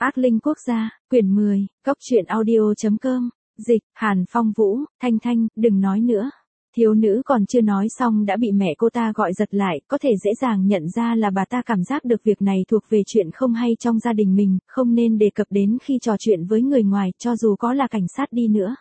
Ác Linh Quốc gia, quyển 10, Cốc truyện audio.com, dịch, Hàn Phong Vũ, Thanh Thanh, đừng nói nữa. Thiếu nữ còn chưa nói xong đã bị mẹ cô ta gọi giật lại, có thể dễ dàng nhận ra là bà ta cảm giác được việc này thuộc về chuyện không hay trong gia đình mình, không nên đề cập đến khi trò chuyện với người ngoài, cho dù có là cảnh sát đi nữa.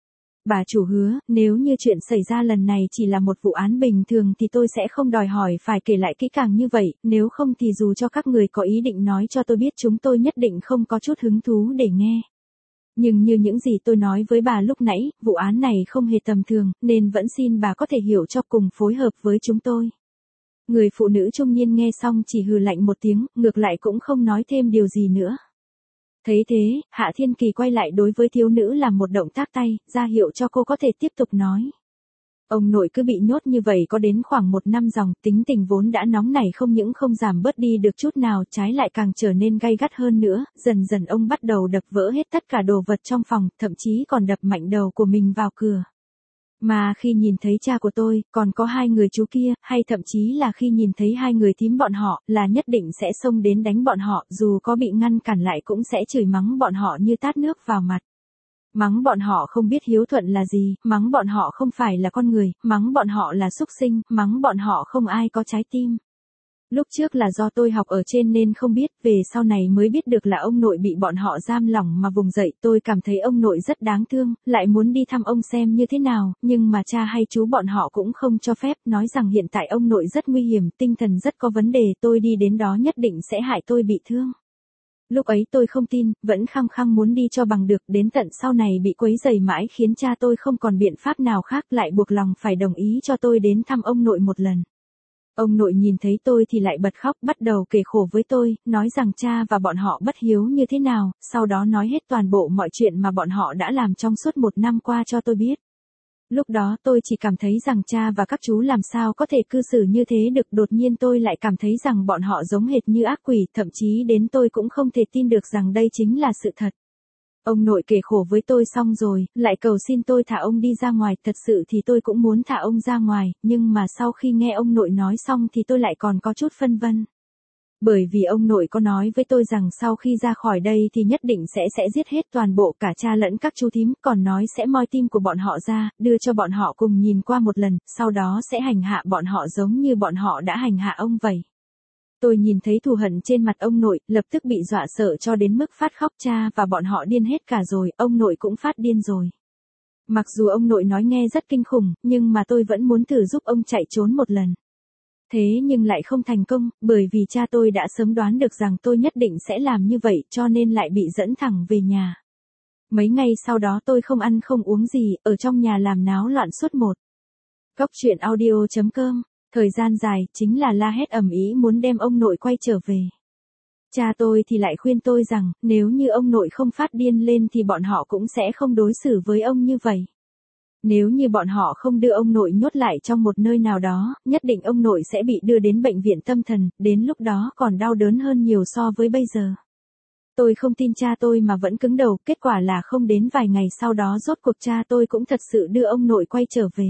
Bà chủ hứa, nếu như chuyện xảy ra lần này chỉ là một vụ án bình thường thì tôi sẽ không đòi hỏi phải kể lại kỹ càng như vậy, nếu không thì dù cho các người có ý định nói cho tôi biết chúng tôi nhất định không có chút hứng thú để nghe. Nhưng như những gì tôi nói với bà lúc nãy, vụ án này không hề tầm thường, nên vẫn xin bà có thể hiểu cho cùng phối hợp với chúng tôi. Người phụ nữ trung niên nghe xong chỉ hừ lạnh một tiếng, ngược lại cũng không nói thêm điều gì nữa. Thấy thế, Hạ Thiên Kỳ quay lại đối với thiếu nữ làm một động tác tay, ra hiệu cho cô có thể tiếp tục nói. Ông nội cứ bị nhốt như vậy có đến khoảng 1 năm dòng, tính tình vốn đã nóng nảy không những không giảm bớt đi được chút nào, trái lại càng trở nên gay gắt hơn nữa, dần dần ông bắt đầu đập vỡ hết tất cả đồ vật trong phòng, thậm chí còn đập mạnh đầu của mình vào cửa. Mà khi nhìn thấy cha của tôi, còn có 2 người chú kia, hay thậm chí là khi nhìn thấy 2 người thím bọn họ, là nhất định sẽ xông đến đánh bọn họ, dù có bị ngăn cản lại cũng sẽ chửi mắng bọn họ như tát nước vào mặt. Mắng bọn họ không biết hiếu thuận là gì, mắng bọn họ không phải là con người, mắng bọn họ là súc sinh, mắng bọn họ không ai có trái tim. Lúc trước là do tôi học ở trên nên không biết, về sau này mới biết được là ông nội bị bọn họ giam lỏng mà vùng dậy, tôi cảm thấy ông nội rất đáng thương, lại muốn đi thăm ông xem như thế nào, nhưng mà cha hay chú bọn họ cũng không cho phép, nói rằng hiện tại ông nội rất nguy hiểm, tinh thần rất có vấn đề, tôi đi đến đó nhất định sẽ hại tôi bị thương. Lúc ấy tôi không tin, vẫn khăng khăng muốn đi cho bằng được, đến tận sau này bị quấy rầy mãi khiến cha tôi không còn biện pháp nào khác, lại buộc lòng phải đồng ý cho tôi đến thăm ông nội một lần. Ông nội nhìn thấy tôi thì lại bật khóc, bắt đầu kể khổ với tôi, nói rằng cha và bọn họ bất hiếu như thế nào, sau đó nói hết toàn bộ mọi chuyện mà bọn họ đã làm trong suốt 1 năm qua cho tôi biết. Lúc đó tôi chỉ cảm thấy rằng cha và các chú làm sao có thể cư xử như thế được, đột nhiên tôi lại cảm thấy rằng bọn họ giống hệt như ác quỷ, thậm chí đến tôi cũng không thể tin được rằng đây chính là sự thật. Ông nội kể khổ với tôi xong rồi, lại cầu xin tôi thả ông đi ra ngoài, thật sự thì tôi cũng muốn thả ông ra ngoài, nhưng mà sau khi nghe ông nội nói xong thì tôi lại còn có chút phân vân. Bởi vì ông nội có nói với tôi rằng sau khi ra khỏi đây thì nhất định sẽ giết hết toàn bộ cả cha lẫn các chú thím, còn nói sẽ moi tim của bọn họ ra, đưa cho bọn họ cùng nhìn qua một lần, sau đó sẽ hành hạ bọn họ giống như bọn họ đã hành hạ ông vậy. Tôi nhìn thấy thù hận trên mặt ông nội, lập tức bị dọa sợ cho đến mức phát khóc, cha và bọn họ điên hết cả rồi, ông nội cũng phát điên rồi. Mặc dù ông nội nói nghe rất kinh khủng, nhưng mà tôi vẫn muốn thử giúp ông chạy trốn một lần. Thế nhưng lại không thành công, bởi vì cha tôi đã sớm đoán được rằng tôi nhất định sẽ làm như vậy cho nên lại bị dẫn thẳng về nhà. Mấy ngày sau đó tôi không ăn không uống gì, ở trong nhà làm náo loạn suốt một. Cốc truyện audio.com, thời gian dài, chính là la hét ầm ĩ muốn đem ông nội quay trở về. Cha tôi thì lại khuyên tôi rằng, nếu như ông nội không phát điên lên thì bọn họ cũng sẽ không đối xử với ông như vậy. Nếu như bọn họ không đưa ông nội nhốt lại trong một nơi nào đó, nhất định ông nội sẽ bị đưa đến bệnh viện tâm thần, đến lúc đó còn đau đớn hơn nhiều so với bây giờ. Tôi không tin cha tôi mà vẫn cứng đầu, kết quả là không đến vài ngày sau đó rốt cuộc cha tôi cũng thật sự đưa ông nội quay trở về.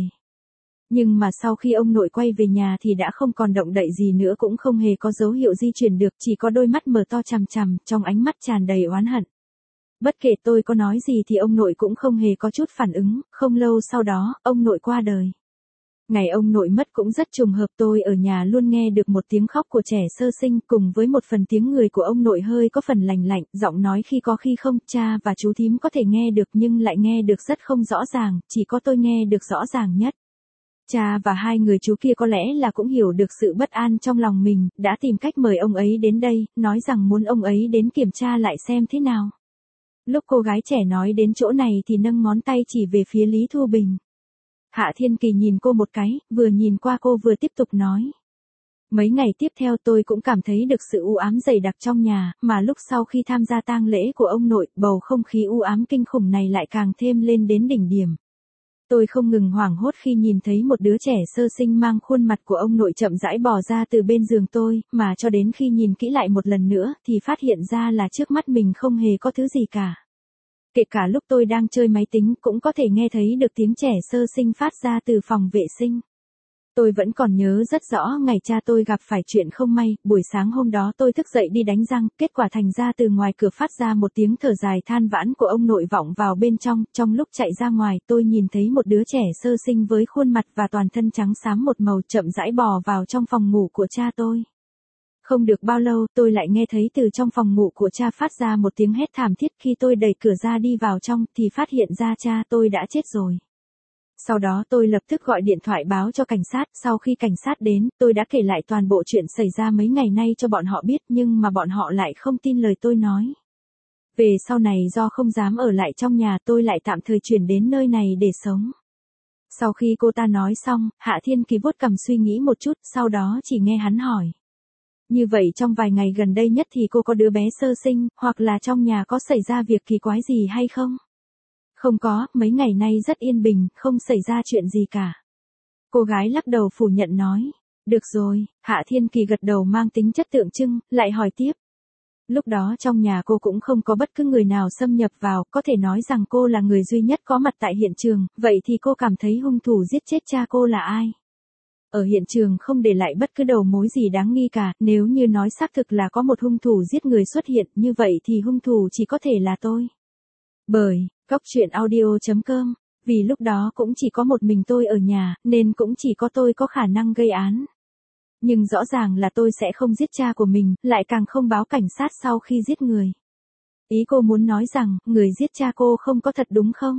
Nhưng mà sau khi ông nội quay về nhà thì đã không còn động đậy gì nữa, cũng không hề có dấu hiệu di chuyển được, chỉ có đôi mắt mở to chằm chằm, trong ánh mắt tràn đầy oán hận. Bất kể tôi có nói gì thì ông nội cũng không hề có chút phản ứng, không lâu sau đó, ông nội qua đời. Ngày ông nội mất cũng rất trùng hợp, tôi ở nhà luôn nghe được một tiếng khóc của trẻ sơ sinh cùng với một phần tiếng người của ông nội hơi có phần lành lạnh, giọng nói khi có khi không, cha và chú thím có thể nghe được nhưng lại nghe được rất không rõ ràng, chỉ có tôi nghe được rõ ràng nhất. Cha và 2 người chú kia có lẽ là cũng hiểu được sự bất an trong lòng mình, đã tìm cách mời ông ấy đến đây, nói rằng muốn ông ấy đến kiểm tra lại xem thế nào. Lúc cô gái trẻ nói đến chỗ này thì nâng ngón tay chỉ về phía Lý Thu Bình. Hạ Thiên Kỳ nhìn cô một cái, vừa nhìn qua cô vừa tiếp tục nói. Mấy ngày tiếp theo tôi cũng cảm thấy được sự u ám dày đặc trong nhà, mà lúc sau khi tham gia tang lễ của ông nội, bầu không khí u ám kinh khủng này lại càng thêm lên đến đỉnh điểm. Tôi không ngừng hoảng hốt khi nhìn thấy một đứa trẻ sơ sinh mang khuôn mặt của ông nội chậm rãi bò ra từ bên giường tôi, mà cho đến khi nhìn kỹ lại một lần nữa thì phát hiện ra là trước mắt mình không hề có thứ gì cả. Kể cả lúc tôi đang chơi máy tính cũng có thể nghe thấy được tiếng trẻ sơ sinh phát ra từ phòng vệ sinh. Tôi vẫn còn nhớ rất rõ ngày cha tôi gặp phải chuyện không may, buổi sáng hôm đó tôi thức dậy đi đánh răng, kết quả thành ra từ ngoài cửa phát ra một tiếng thở dài than vãn của ông nội vọng vào bên trong lúc chạy ra ngoài tôi nhìn thấy một đứa trẻ sơ sinh với khuôn mặt và toàn thân trắng xám một màu chậm rãi bò vào trong phòng ngủ của cha tôi. Không được bao lâu tôi lại nghe thấy từ trong phòng ngủ của cha phát ra một tiếng hét thảm thiết khi tôi đẩy cửa ra đi vào trong thì phát hiện ra cha tôi đã chết rồi. Sau đó tôi lập tức gọi điện thoại báo cho cảnh sát, sau khi cảnh sát đến, tôi đã kể lại toàn bộ chuyện xảy ra mấy ngày nay cho bọn họ biết nhưng mà bọn họ lại không tin lời tôi nói. Về sau này do không dám ở lại trong nhà tôi lại tạm thời chuyển đến nơi này để sống. Sau khi cô ta nói xong, Hạ Thiên Kỳ vuốt cằm suy nghĩ một chút, sau đó chỉ nghe hắn hỏi. Như vậy trong vài ngày gần đây nhất thì cô có đứa bé sơ sinh, hoặc là trong nhà có xảy ra việc kỳ quái gì hay không? Không có, mấy ngày nay rất yên bình, không xảy ra chuyện gì cả. Cô gái lắc đầu phủ nhận nói. Được rồi, Hạ Thiên Kỳ gật đầu mang tính chất tượng trưng, lại hỏi tiếp. Lúc đó trong nhà cô cũng không có bất cứ người nào xâm nhập vào, có thể nói rằng cô là người duy nhất có mặt tại hiện trường, vậy thì cô cảm thấy hung thủ giết chết cha cô là ai? Ở hiện trường không để lại bất cứ đầu mối gì đáng nghi cả, nếu như nói xác thực là có một hung thủ giết người xuất hiện, như vậy thì hung thủ chỉ có thể là tôi. Bởi, coctruyện.audio.com, vì lúc đó cũng chỉ có một mình tôi ở nhà, nên cũng chỉ có tôi có khả năng gây án. Nhưng rõ ràng là tôi sẽ không giết cha của mình, lại càng không báo cảnh sát sau khi giết người. Ý cô muốn nói rằng, người giết cha cô không có thật đúng không?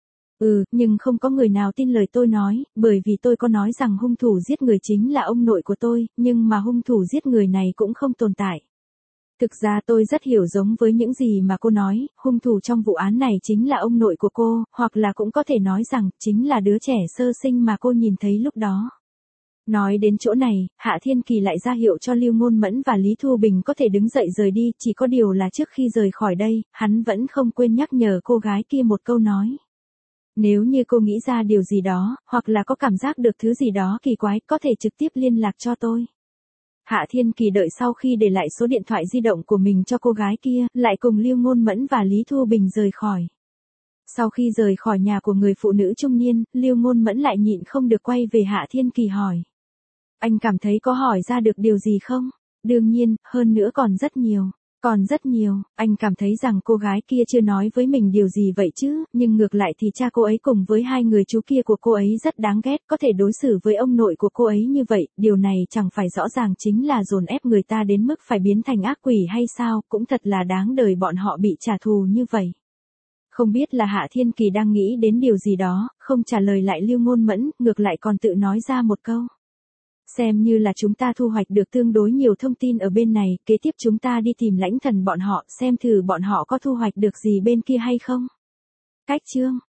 Nhưng không có người nào tin lời tôi nói, bởi vì tôi có nói rằng hung thủ giết người chính là ông nội của tôi, nhưng mà hung thủ giết người này cũng không tồn tại. Thực ra tôi rất hiểu giống với những gì mà cô nói, hung thủ trong vụ án này chính là ông nội của cô, hoặc là cũng có thể nói rằng, chính là đứa trẻ sơ sinh mà cô nhìn thấy lúc đó. Nói đến chỗ này, Hạ Thiên Kỳ lại ra hiệu cho Lưu Ngôn Mẫn và Lý Thu Bình có thể đứng dậy rời đi, chỉ có điều là trước khi rời khỏi đây, hắn vẫn không quên nhắc nhở cô gái kia một câu nói. Nếu như cô nghĩ ra điều gì đó, hoặc là có cảm giác được thứ gì đó kỳ quái, có thể trực tiếp liên lạc cho tôi. Hạ Thiên Kỳ đợi sau khi để lại số điện thoại di động của mình cho cô gái kia, lại cùng Lưu Ngôn Mẫn và Lý Thu Bình rời khỏi. Sau khi rời khỏi nhà của người phụ nữ trung niên, Lưu Ngôn Mẫn lại nhịn không được quay về Hạ Thiên Kỳ hỏi. Anh cảm thấy có hỏi ra được điều gì không? Đương nhiên, hơn nữa còn rất nhiều. Còn rất nhiều, anh cảm thấy rằng cô gái kia chưa nói với mình điều gì vậy chứ, nhưng ngược lại thì cha cô ấy cùng với hai người chú kia của cô ấy rất đáng ghét, có thể đối xử với ông nội của cô ấy như vậy, điều này chẳng phải rõ ràng chính là dồn ép người ta đến mức phải biến thành ác quỷ hay sao, cũng thật là đáng đời bọn họ bị trả thù như vậy. Không biết là Hạ Thiên Kỳ đang nghĩ đến điều gì đó, không trả lời lại Lưu Ngôn Mẫn, ngược lại còn tự nói ra một câu. Xem như là chúng ta thu hoạch được tương đối nhiều thông tin ở bên này, kế tiếp chúng ta đi tìm Lãnh Thần bọn họ, xem thử bọn họ có thu hoạch được gì bên kia hay không. Cách chương